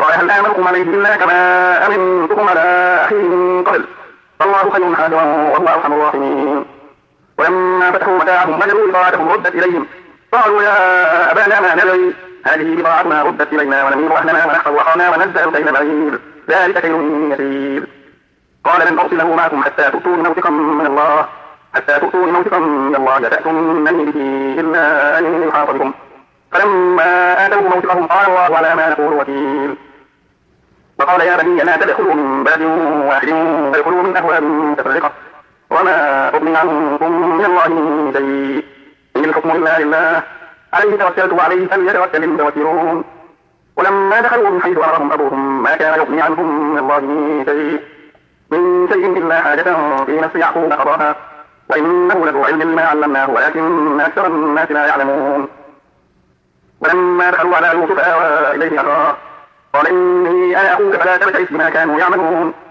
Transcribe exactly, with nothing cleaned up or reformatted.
قال هل آمنكم عليه إلا كما أمنتكم على أخيه من قبل فالله خير حافظا وهو أرحم الراحمين. ولما فتحوا متاعهم وجدوا بضاعتهم ردت إليهم قالوا يا أبانا ما نبغي هذه بضاعتنا ردت إلينا ونمير أهلنا ونحفظ أخانا وننزل كيل بعير ذلك كيل يسير. قال لن أرسله معكم حتى تؤتون موثقا من الله حتى تؤتون موثقا من الله لتأتونني به إلا أن يحاط بكم فلما آتوا موثقهم قال الله على ما نقول وكيل. وقال يا بني لا تدخلوا من باب واحد وادخلوا من أبواب متفرقة وما أغني عنكم من الله من شيء إن الحكم إلا لله عليه توكلت وعليه فليتوكل المتوكلون. ولما دخلوا من حيث أمرهم أبوهم ما كان يغني عنهم من الله من شيء من شيء إلا حاجة في نفس يعقوب قضاها وإنه لذو علم لما علمناه ولكن أكثر الناس لا يعلمون. ولما دخلوا على يوسف آوى إليه أخاه قال إني أنا أخوك فلا تبتئس بما كانوا يعملون